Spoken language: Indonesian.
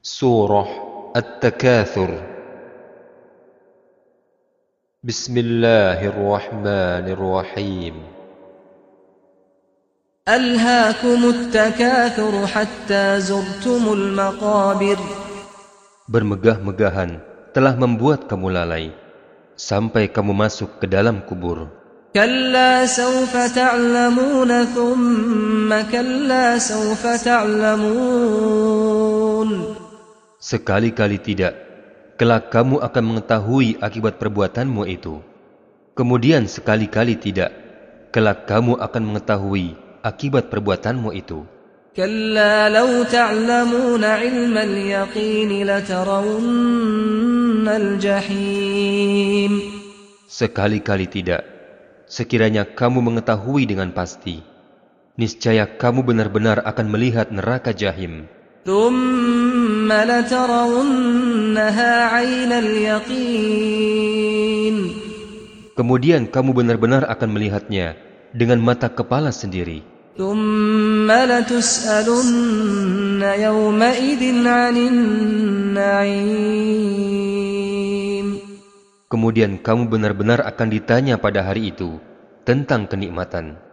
Surah At-Takatsur. Bismillahirrahmanirrahim. Alhaakumut takatsur hatta zurtumul maqabir. Bermegah-megahan telah membuat kamu lalai sampai kamu masuk ke dalam kubur. Kalla sawfa ta'lamuna thumma kalla sawfa ta'lamun. Sekali-kali tidak, kelak kamu akan mengetahui akibat perbuatanmu itu. Kemudian sekali-kali tidak, kelak kamu akan mengetahui akibat perbuatanmu itu. Kalla law ta'lamuna 'ilmal yaqin latarawunnal jahim. Sekali-kali tidak, sekiranya kamu mengetahui dengan pasti, niscaya kamu benar-benar akan melihat neraka jahim. Thumma latarawunnaha 'ainal yaqin. Kemudian kamu benar-benar akan melihatnya dengan mata kepala sendiri. Thumma latus'alunna yawma'idin 'anin na'im. Kemudian kamu benar-benar akan ditanya pada hari itu tentang kenikmatan.